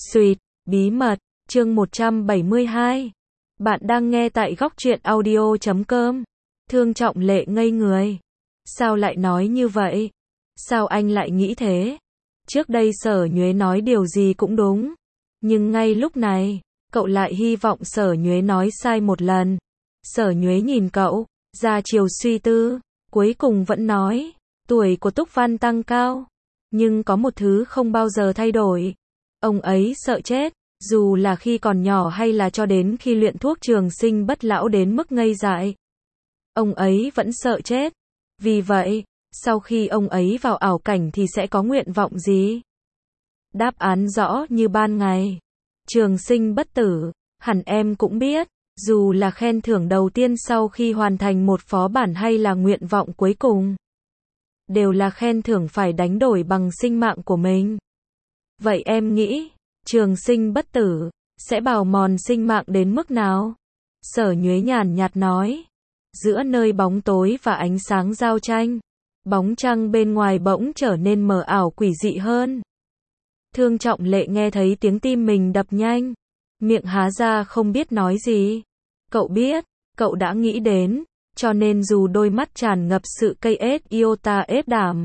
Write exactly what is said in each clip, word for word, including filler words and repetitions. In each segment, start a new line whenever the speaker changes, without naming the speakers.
Sweet, bí mật, chương một trăm bảy mươi hai. Bạn đang nghe tại góc truyện audio chấm com. Thương Trọng Lệ ngây người. Sao lại nói như vậy? Sao anh lại nghĩ thế? Trước đây Sở Nhuế nói điều gì cũng đúng. Nhưng ngay lúc này, cậu lại hy vọng Sở Nhuế nói sai một lần. Sở Nhuế nhìn cậu, ra chiều suy tư, cuối cùng vẫn nói, tuổi của Túc Văn tăng cao. Nhưng có một thứ không bao giờ thay đổi. Ông ấy sợ chết, dù là khi còn nhỏ hay là cho đến khi luyện thuốc trường sinh bất lão đến mức ngây dại. Ông ấy vẫn sợ chết. Vì vậy, sau khi ông ấy vào ảo cảnh thì sẽ có nguyện vọng gì? Đáp án rõ như ban ngày. Trường sinh bất tử, hẳn em cũng biết, dù là khen thưởng đầu tiên sau khi hoàn thành một phó bản hay là nguyện vọng cuối cùng, đều là khen thưởng phải đánh đổi bằng sinh mạng của mình. Vậy em nghĩ, trường sinh bất tử, sẽ bào mòn sinh mạng đến mức nào? Sở Nhuế nhàn nhạt nói. Giữa nơi bóng tối và ánh sáng giao tranh, bóng trăng bên ngoài bỗng trở nên mờ ảo quỷ dị hơn. Thương Trọng Lệ nghe thấy tiếng tim mình đập nhanh, miệng há ra không biết nói gì. Cậu biết, cậu đã nghĩ đến, cho nên dù đôi mắt tràn ngập sự cây ết iota ép đảm,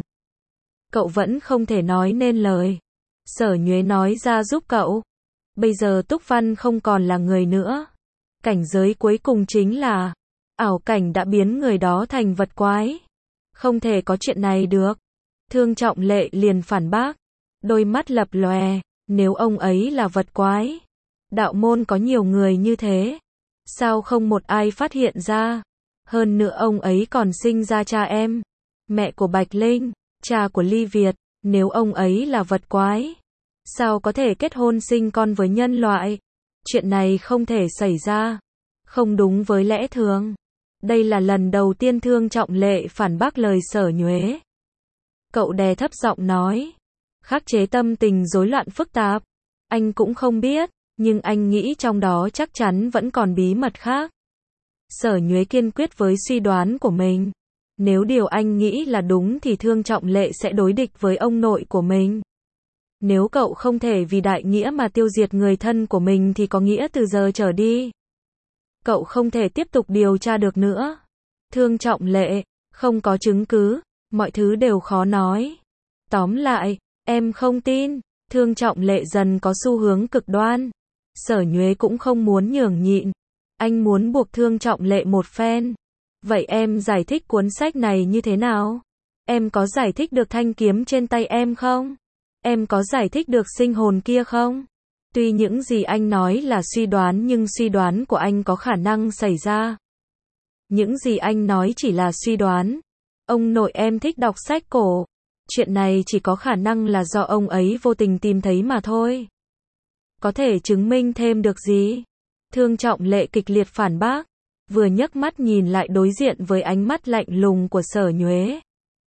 cậu vẫn không thể nói nên lời. Sở Nhuế nói ra giúp cậu. Bây giờ Túc Văn không còn là người nữa. Cảnh giới cuối cùng chính là ảo cảnh đã biến người đó thành vật quái. Không thể có chuyện này được. Thương Trọng Lệ liền phản bác. Đôi mắt lập lòe. Nếu ông ấy là vật quái, đạo môn có nhiều người như thế, sao không một ai phát hiện ra? Hơn nữa ông ấy còn sinh ra cha em, mẹ của Bạch Linh, cha của Ly Việt. Nếu ông ấy là vật quái, sao có thể kết hôn sinh con với nhân loại? Chuyện này không thể xảy ra. Không đúng với lẽ thường. Đây là lần đầu tiên Thương Trọng Lệ phản bác lời Sở Nhuế. Cậu đè thấp giọng nói. Khắc chế tâm tình rối loạn phức tạp. Anh cũng không biết, nhưng anh nghĩ trong đó chắc chắn vẫn còn bí mật khác. Sở Nhuế kiên quyết với suy đoán của mình. Nếu điều anh nghĩ là đúng thì Thương Trọng Lệ sẽ đối địch với ông nội của mình. Nếu cậu không thể vì đại nghĩa mà tiêu diệt người thân của mình thì có nghĩa từ giờ trở đi, cậu không thể tiếp tục điều tra được nữa. Thương Trọng Lệ, không có chứng cứ, mọi thứ đều khó nói. Tóm lại, em không tin. Thương Trọng Lệ dần có xu hướng cực đoan. Sở Nhuế cũng không muốn nhường nhịn. Anh muốn buộc Thương Trọng Lệ một phen. Vậy em giải thích cuốn sách này như thế nào? Em có giải thích được thanh kiếm trên tay em không? Em có giải thích được sinh hồn kia không? Tuy những gì anh nói là suy đoán nhưng suy đoán của anh có khả năng xảy ra. Những gì anh nói chỉ là suy đoán. Ông nội em thích đọc sách cổ. Chuyện này chỉ có khả năng là do ông ấy vô tình tìm thấy mà thôi. Có thể chứng minh thêm được gì? Thương Trọng Lệ kịch liệt phản bác. Vừa nhấc mắt nhìn lại đối diện với ánh mắt lạnh lùng của Sở Nhuế.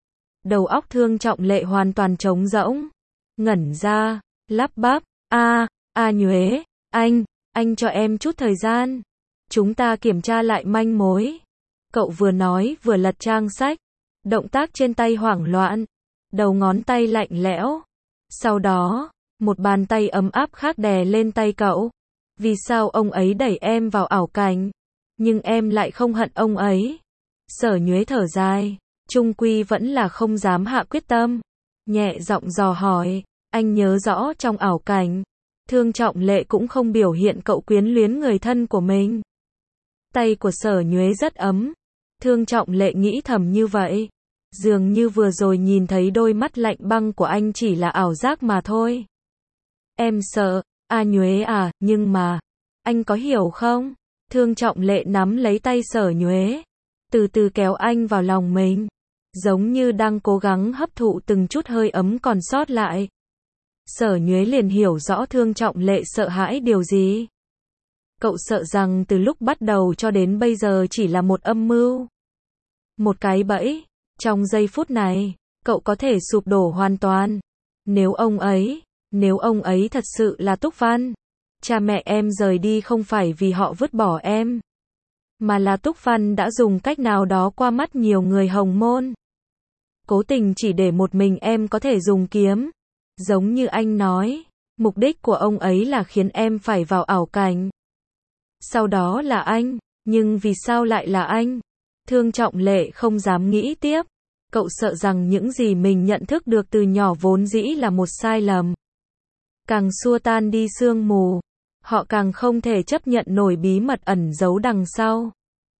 Đầu óc Thương Trọng Lệ hoàn toàn trống rỗng. Ngẩn ra, lắp bắp, a, a Nhuế, anh, anh cho em chút thời gian. Chúng ta kiểm tra lại manh mối. Cậu vừa nói vừa lật trang sách. Động tác trên tay hoảng loạn. Đầu ngón tay lạnh lẽo. Sau đó, một bàn tay ấm áp khác đè lên tay cậu. Vì sao ông ấy đẩy em vào ảo cảnh? Nhưng em lại không hận ông ấy. Sở Nhuế thở dài. Chung quy vẫn là không dám hạ quyết tâm. Nhẹ giọng dò hỏi. Anh nhớ rõ trong ảo cảnh, Thương Trọng Lệ cũng không biểu hiện cậu quyến luyến người thân của mình. Tay của Sở Nhuế rất ấm. Thương Trọng Lệ nghĩ thầm như vậy. Dường như vừa rồi nhìn thấy đôi mắt lạnh băng của anh chỉ là ảo giác mà thôi. Em sợ, a Nhuế à, nhưng mà, anh có hiểu không? Thương Trọng Lệ nắm lấy tay Sở Nhuế, từ từ kéo anh vào lòng mình, giống như đang cố gắng hấp thụ từng chút hơi ấm còn sót lại. Sở Nhuế liền hiểu rõ Thương Trọng Lệ sợ hãi điều gì. Cậu sợ rằng từ lúc bắt đầu cho đến bây giờ chỉ là một âm mưu, một cái bẫy. Trong giây phút này, cậu có thể sụp đổ hoàn toàn. Nếu ông ấy, nếu ông ấy thật sự là Túc Văn, cha mẹ em rời đi không phải vì họ vứt bỏ em, mà là Túc Văn đã dùng cách nào đó qua mắt nhiều người hồng môn, cố tình chỉ để một mình em có thể dùng kiếm. Giống như anh nói, Mục đích của ông ấy là khiến em phải vào ảo cảnh. Sau đó là anh, nhưng vì sao lại là anh? Thương Trọng Lệ không dám nghĩ tiếp. Cậu sợ rằng những gì mình nhận thức được từ nhỏ vốn dĩ là một sai lầm. Càng xua tan đi sương mù, họ càng không thể chấp nhận nổi bí mật ẩn giấu đằng sau.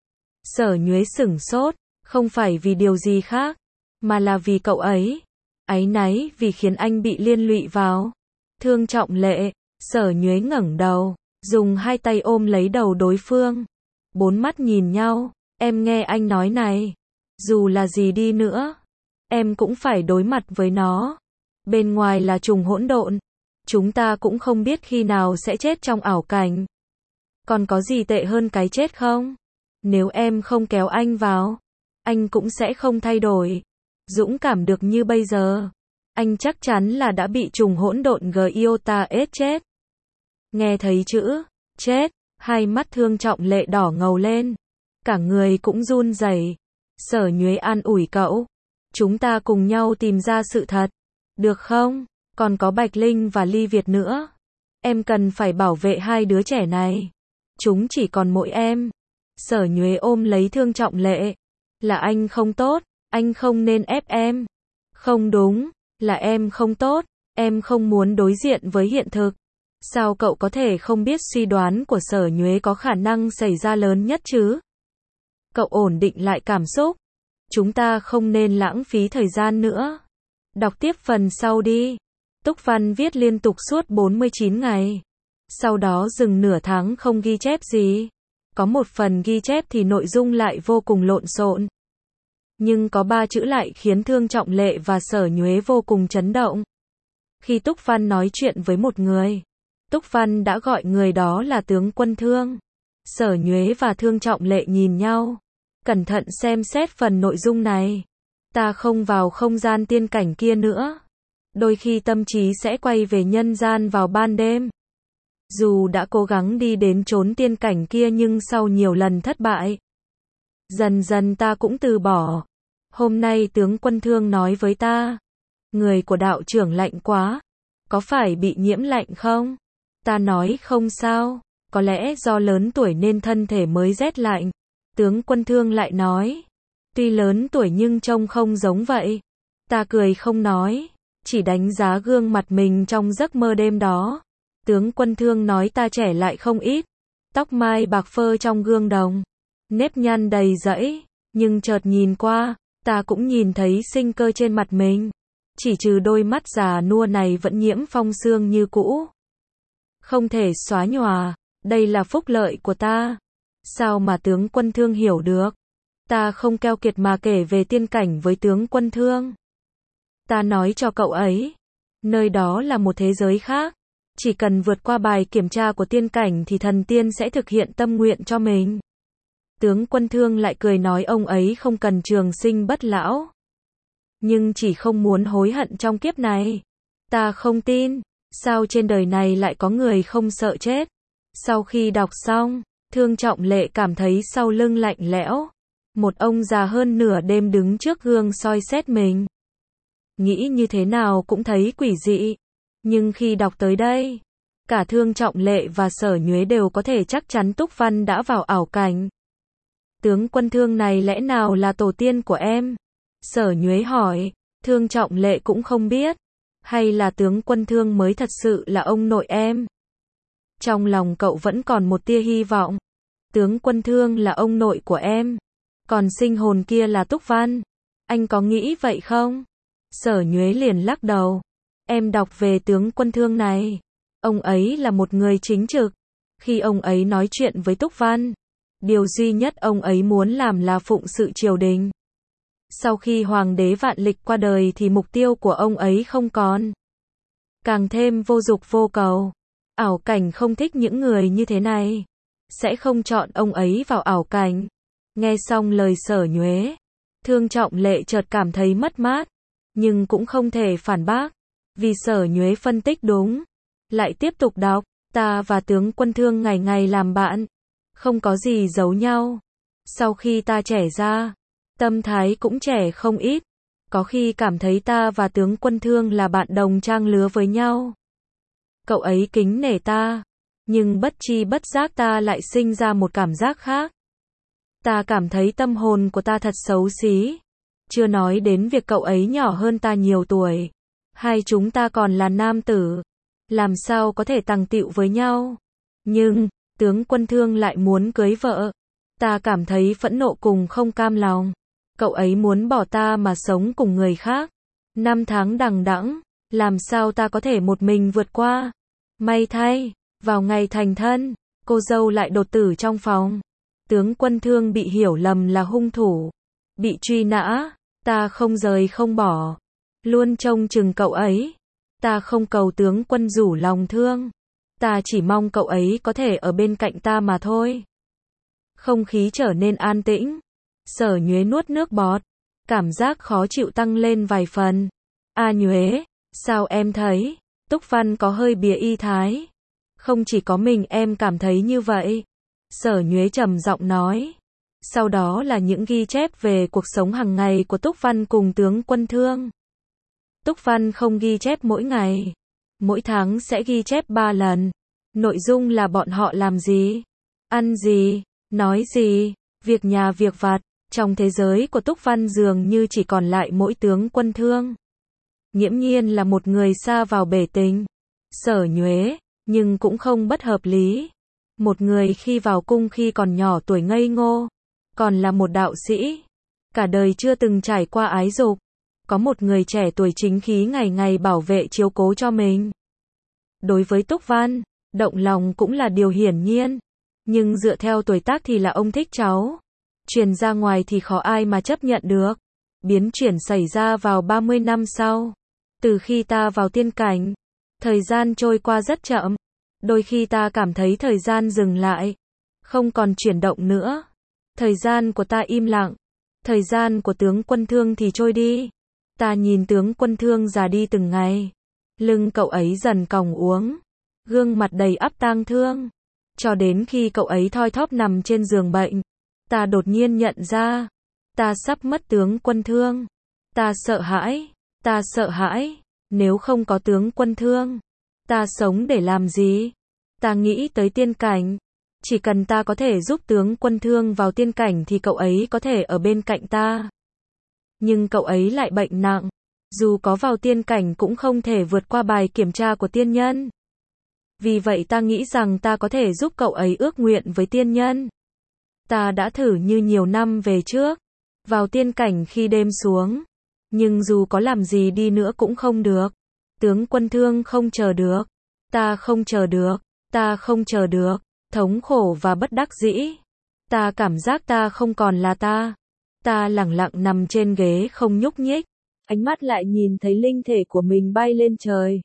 Sở Nhuế sửng sốt, không phải vì điều gì khác, mà là vì cậu ấy. Áy náy vì khiến anh bị liên lụy vào. Thương Trọng Lệ, Sở Nhuế ngẩng đầu, dùng hai tay ôm lấy đầu đối phương. Bốn mắt nhìn nhau, em nghe anh nói này. Dù là gì đi nữa, em cũng phải đối mặt với nó. Bên ngoài là trùng hỗn độn. Chúng ta cũng không biết khi nào sẽ chết trong ảo cảnh. Còn có gì tệ hơn cái chết không? Nếu em không kéo anh vào, anh cũng sẽ không thay đổi. Dũng cảm được như bây giờ, anh chắc chắn là đã bị trùng hỗn độn Giota ết chết. Nghe thấy chữ chết, hai mắt Thương Trọng Lệ đỏ ngầu lên, cả người cũng run rẩy. Sở Nhuế an ủi cậu, chúng ta cùng nhau tìm ra sự thật, được không? Còn có Bạch Linh và Ly Việt nữa. Em cần phải bảo vệ hai đứa trẻ này. Chúng chỉ còn mỗi em. Sở Nhuế ôm lấy Thương Trọng Lệ. Là anh không tốt, anh không nên ép em. Không đúng, là em không tốt, em không muốn đối diện với hiện thực. Sao cậu có thể không biết suy đoán của Sở Nhuế có khả năng xảy ra lớn nhất chứ? Cậu ổn định lại cảm xúc. Chúng ta không nên lãng phí thời gian nữa. Đọc tiếp phần sau đi. Túc Văn viết liên tục suốt bốn mươi chín ngày. Sau đó dừng nửa tháng không ghi chép gì. Có một phần ghi chép thì nội dung lại vô cùng lộn xộn. Nhưng có ba chữ lại khiến Thương Trọng Lệ và Sở Nhuế vô cùng chấn động. Khi Túc Văn nói chuyện với một người, Túc Văn đã gọi người đó là tướng quân Thương. Sở Nhuế và Thương Trọng Lệ nhìn nhau, cẩn thận xem xét phần nội dung này. Ta không vào không gian tiên cảnh kia nữa. Đôi khi tâm trí sẽ quay về nhân gian vào ban đêm. Dù đã cố gắng đi đến chốn tiên cảnh kia nhưng sau nhiều lần thất bại, dần dần ta cũng từ bỏ. Hôm nay tướng quân Thương nói với ta, người của đạo trưởng lạnh quá, có phải bị nhiễm lạnh không? Ta nói không sao, có lẽ do lớn tuổi nên thân thể mới rét lạnh. Tướng quân Thương lại nói, tuy lớn tuổi nhưng trông không giống vậy. Ta cười không nói, chỉ đánh giá gương mặt mình trong giấc mơ đêm đó. Tướng quân Thương nói ta trẻ lại không ít, tóc mai bạc phơ trong gương đồng, nếp nhăn đầy rẫy, nhưng chợt nhìn qua, ta cũng nhìn thấy sinh cơ trên mặt mình, chỉ trừ đôi mắt già nua này vẫn nhiễm phong sương như cũ. Không thể xóa nhòa, đây là phúc lợi của ta. Sao mà tướng quân Thương hiểu được? Ta không keo kiệt mà kể về tiên cảnh với tướng quân Thương. Ta nói cho cậu ấy, nơi đó là một thế giới khác. Chỉ cần vượt qua bài kiểm tra của tiên cảnh thì thần tiên sẽ thực hiện tâm nguyện cho mình. Tướng quân Thương lại cười nói ông ấy không cần trường sinh bất lão, nhưng chỉ không muốn hối hận trong kiếp này. Ta không tin, sao trên đời này lại có người không sợ chết? Sau khi đọc xong, Thương Trọng Lệ cảm thấy sau lưng lạnh lẽo. Một ông già hơn nửa đêm đứng trước gương soi xét mình. Nghĩ như thế nào cũng thấy quỷ dị. Nhưng khi đọc tới đây, cả Thương Trọng Lệ và Sở Nhuế đều có thể chắc chắn Túc Văn đã vào ảo cảnh. Tướng quân Thương này lẽ nào là tổ tiên của em? Sở Nhuế hỏi. Thương Trọng Lệ cũng không biết. Hay là tướng quân Thương mới thật sự là ông nội em? Trong lòng cậu vẫn còn một tia hy vọng. Tướng quân Thương là ông nội của em, còn sinh hồn kia là Túc Văn. Anh có nghĩ vậy không? Sở Nhuế liền lắc đầu. Em đọc về tướng quân Thương này, ông ấy là một người chính trực. Khi ông ấy nói chuyện với Túc Văn, điều duy nhất ông ấy muốn làm là phụng sự triều đình. Sau khi Hoàng đế Vạn Lịch qua đời thì mục tiêu của ông ấy không còn. Càng thêm vô dục vô cầu. Ảo cảnh không thích những người như thế này, sẽ không chọn ông ấy vào ảo cảnh. Nghe xong lời Sở Nhuế, Thương Trọng Lệ chợt cảm thấy mất mát, nhưng cũng không thể phản bác, vì Sở Nhuế phân tích đúng. Lại tiếp tục đọc, ta và tướng quân Thương ngày ngày làm bạn, không có gì giấu nhau. Sau khi ta trẻ ra, tâm thái cũng trẻ không ít, có khi cảm thấy ta và tướng quân Thương là bạn đồng trang lứa với nhau. cậu ấy kính nể ta. Nhưng bất chi bất giác ta lại sinh ra một cảm giác khác. Ta cảm thấy tâm hồn của ta thật xấu xí. Chưa nói đến việc cậu ấy nhỏ hơn ta nhiều tuổi. Hai chúng ta còn là nam tử. Làm sao có thể tằng tịu với nhau. Nhưng, tướng Quân Thương lại muốn cưới vợ. Ta cảm thấy phẫn nộ cùng không cam lòng. Cậu ấy muốn bỏ ta mà sống cùng người khác. Năm tháng đằng đẵng, làm sao ta có thể một mình vượt qua. May thay, vào ngày thành thân, cô dâu lại đột tử trong phòng. Tướng Quân Thương bị hiểu lầm là hung thủ. Bị truy nã, ta không rời không bỏ. Luôn trông chừng cậu ấy. Ta không cầu tướng quân rủ lòng thương. Ta chỉ mong cậu ấy có thể ở bên cạnh ta mà thôi. Không khí trở nên an tĩnh. Sở Nhuế nuốt nước bọt. Cảm giác khó chịu tăng lên vài phần. A Nhuế, sao em thấy, Túc Văn có hơi bìa y thái. Không chỉ có mình em cảm thấy như vậy. Sở Nhuế trầm giọng nói. Sau đó là những ghi chép về cuộc sống hàng ngày của Túc Văn cùng tướng Quân Thương. Túc Văn không ghi chép mỗi ngày. Mỗi tháng sẽ ghi chép ba lần. Nội dung là bọn họ làm gì, ăn gì, nói gì, việc nhà việc vặt. Trong thế giới của Túc Văn dường như chỉ còn lại mỗi tướng Quân Thương. Nghiễm nhiên là một người xa vào bể tình. Sở Nhuế, nhưng cũng không bất hợp lý. Một người khi vào cung khi còn nhỏ tuổi ngây ngô, còn là một đạo sĩ, cả đời chưa từng trải qua ái dục. Có một người trẻ tuổi chính khí ngày ngày bảo vệ chiếu cố cho mình. Đối với Túc Văn, động lòng cũng là điều hiển nhiên. Nhưng dựa theo tuổi tác thì là ông thích cháu. Truyền ra ngoài thì khó ai mà chấp nhận được. Biến chuyển xảy ra vào ba mươi năm sau. Từ khi ta vào tiên cảnh, thời gian trôi qua rất chậm. Đôi khi ta cảm thấy thời gian dừng lại, không còn chuyển động nữa. Thời gian của ta im lặng. Thời gian của tướng Quân Thương thì trôi đi. Ta nhìn tướng Quân Thương già đi từng ngày. Lưng cậu ấy dần còng uống. Gương mặt đầy ắp tang thương. Cho đến khi cậu ấy thoi thóp nằm trên giường bệnh. Ta đột nhiên nhận ra. Ta sắp mất tướng Quân Thương. Ta sợ hãi. Ta sợ hãi. Nếu không có tướng Quân Thương, ta sống để làm gì? Ta nghĩ tới tiên cảnh. Chỉ cần ta có thể giúp tướng Quân Thương vào tiên cảnh thì cậu ấy có thể ở bên cạnh ta. Nhưng cậu ấy lại bệnh nặng. Dù có vào tiên cảnh cũng không thể vượt qua bài kiểm tra của tiên nhân. Vì vậy ta nghĩ rằng ta có thể giúp cậu ấy ước nguyện với tiên nhân. Ta đã thử như nhiều năm về trước. Vào tiên cảnh khi đêm xuống. Nhưng dù có làm gì đi nữa cũng không được. Tướng Quân Thương không chờ được. Ta không chờ được. Ta không chờ được. Thống khổ và bất đắc dĩ. Ta cảm giác ta không còn là ta. Ta lẳng lặng nằm trên ghế không nhúc nhích. Ánh mắt lại nhìn thấy linh thể của mình bay lên trời.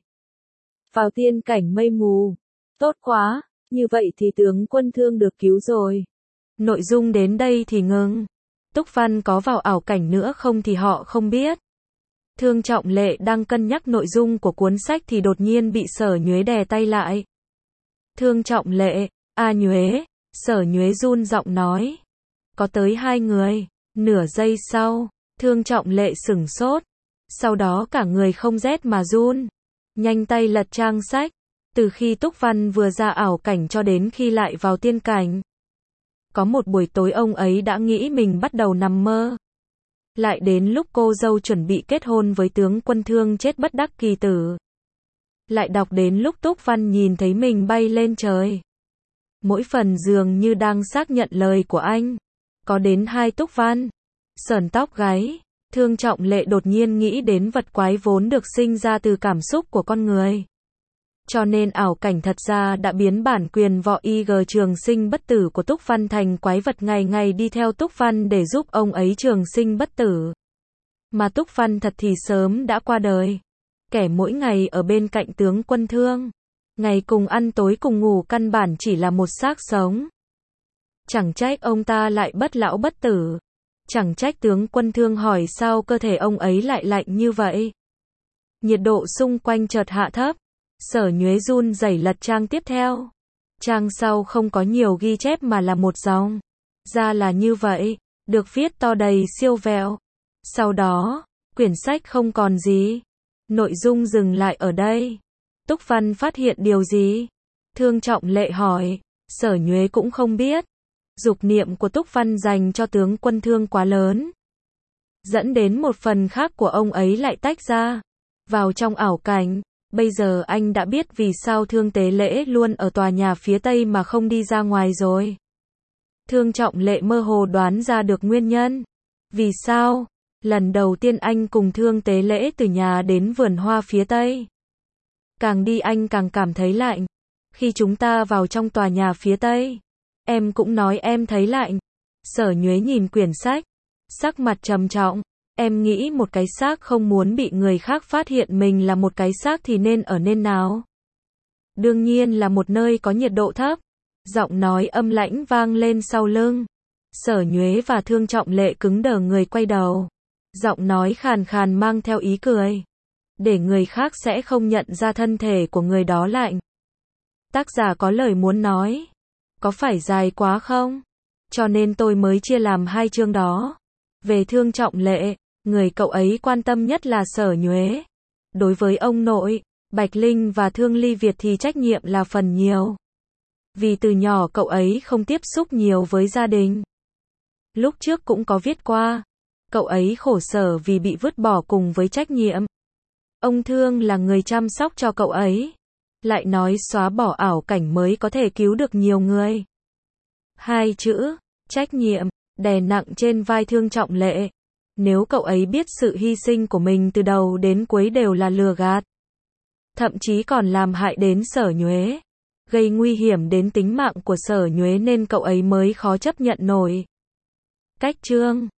Vào tiên cảnh mây mù. Tốt quá, như vậy thì tướng Quân Thương được cứu rồi. Nội dung đến đây thì ngừng. Túc Văn có vào ảo cảnh nữa không thì họ không biết. Thương Trọng Lệ đang cân nhắc nội dung của cuốn sách thì đột nhiên bị Sở Nhuế đè tay lại. Thương Trọng Lệ, A Nhuế, Sở Nhuế run giọng nói. Có tới hai người. Nửa giây sau, Thương Trọng Lệ sửng sốt. Sau đó cả người không rét mà run. Nhanh tay lật trang sách. Từ khi Túc Văn vừa ra ảo cảnh cho đến khi lại vào tiên cảnh. Có một buổi tối ông ấy đã nghĩ mình bắt đầu nằm mơ. Lại đến lúc cô dâu chuẩn bị kết hôn với tướng Quân Thương chết bất đắc kỳ tử. Lại đọc đến lúc Túc Văn nhìn thấy mình bay lên trời. Mỗi phần dường như đang xác nhận lời của anh. Có đến hai Túc Văn. Sởn tóc gáy. Thương Trọng Lệ đột nhiên nghĩ đến vật quái vốn được sinh ra từ cảm xúc của con người. Cho nên ảo cảnh thật ra đã biến bản quyền võ i giê trường sinh bất tử của Túc Văn thành quái vật ngày ngày đi theo Túc Văn để giúp ông ấy trường sinh bất tử. Mà Túc Văn thật thì sớm đã qua đời. Kẻ mỗi ngày ở bên cạnh tướng Quân Thương. Ngày cùng ăn tối cùng ngủ căn bản chỉ là một xác sống. Chẳng trách ông ta lại bất lão bất tử. Chẳng trách tướng Quân Thương hỏi sao cơ thể ông ấy lại lạnh như vậy. Nhiệt độ xung quanh chợt hạ thấp. Sở Nhuế run rẩy lật trang tiếp theo. Trang sau không có nhiều ghi chép mà là một dòng. Ra là như vậy, được viết to đầy siêu vẹo. Sau đó, quyển sách không còn gì. Nội dung dừng lại ở đây. Túc Văn phát hiện điều gì? Thương Trọng Lệ hỏi. Sở Nhuế cũng không biết. Dục niệm của Túc Văn dành cho tướng quân Thương quá lớn, dẫn đến một phần khác của ông ấy lại tách ra, vào trong ảo cảnh. Bây giờ anh đã biết vì sao Thương Tế Lễ luôn ở tòa nhà phía Tây mà không đi ra ngoài rồi. Thương Trọng Lệ mơ hồ đoán ra được nguyên nhân. Vì sao? Lần đầu tiên anh cùng Thương Tế Lễ từ nhà đến vườn hoa phía Tây, càng đi anh càng cảm thấy lạnh. Khi chúng ta vào trong tòa nhà phía Tây, em cũng nói em thấy lạnh. Sở Nhuế nhìn quyển sách, sắc mặt trầm trọng. Em nghĩ một cái xác không muốn bị người khác phát hiện mình là một cái xác thì nên ở nên nào? Đương nhiên là một nơi có nhiệt độ thấp. Giọng nói âm lãnh vang lên sau lưng. Sở Nhuế và Thương Trọng Lệ cứng đờ người quay đầu. Giọng nói khàn khàn mang theo ý cười. Để người khác sẽ không nhận ra thân thể của người đó lạnh. Tác giả có lời muốn nói. Có phải dài quá không? Cho nên tôi mới chia làm hai chương đó. Về Thương Trọng Lệ, người cậu ấy quan tâm nhất là Sở Nhuế. Đối với ông nội, Bạch Linh và Thương Ly Việt thì trách nhiệm là phần nhiều. Vì từ nhỏ cậu ấy không tiếp xúc nhiều với gia đình. Lúc trước cũng có viết qua. Cậu ấy khổ sở vì bị vứt bỏ cùng với trách nhiệm. Ông Thương là người chăm sóc cho cậu ấy. Lại nói xóa bỏ ảo cảnh mới có thể cứu được nhiều người. Hai chữ, trách nhiệm, đè nặng trên vai Thương Trọng Lệ. Nếu cậu ấy biết sự hy sinh của mình từ đầu đến cuối đều là lừa gạt, thậm chí còn làm hại đến Sở Nhuế, gây nguy hiểm đến tính mạng của Sở Nhuế nên cậu ấy mới khó chấp nhận nổi. Cách chương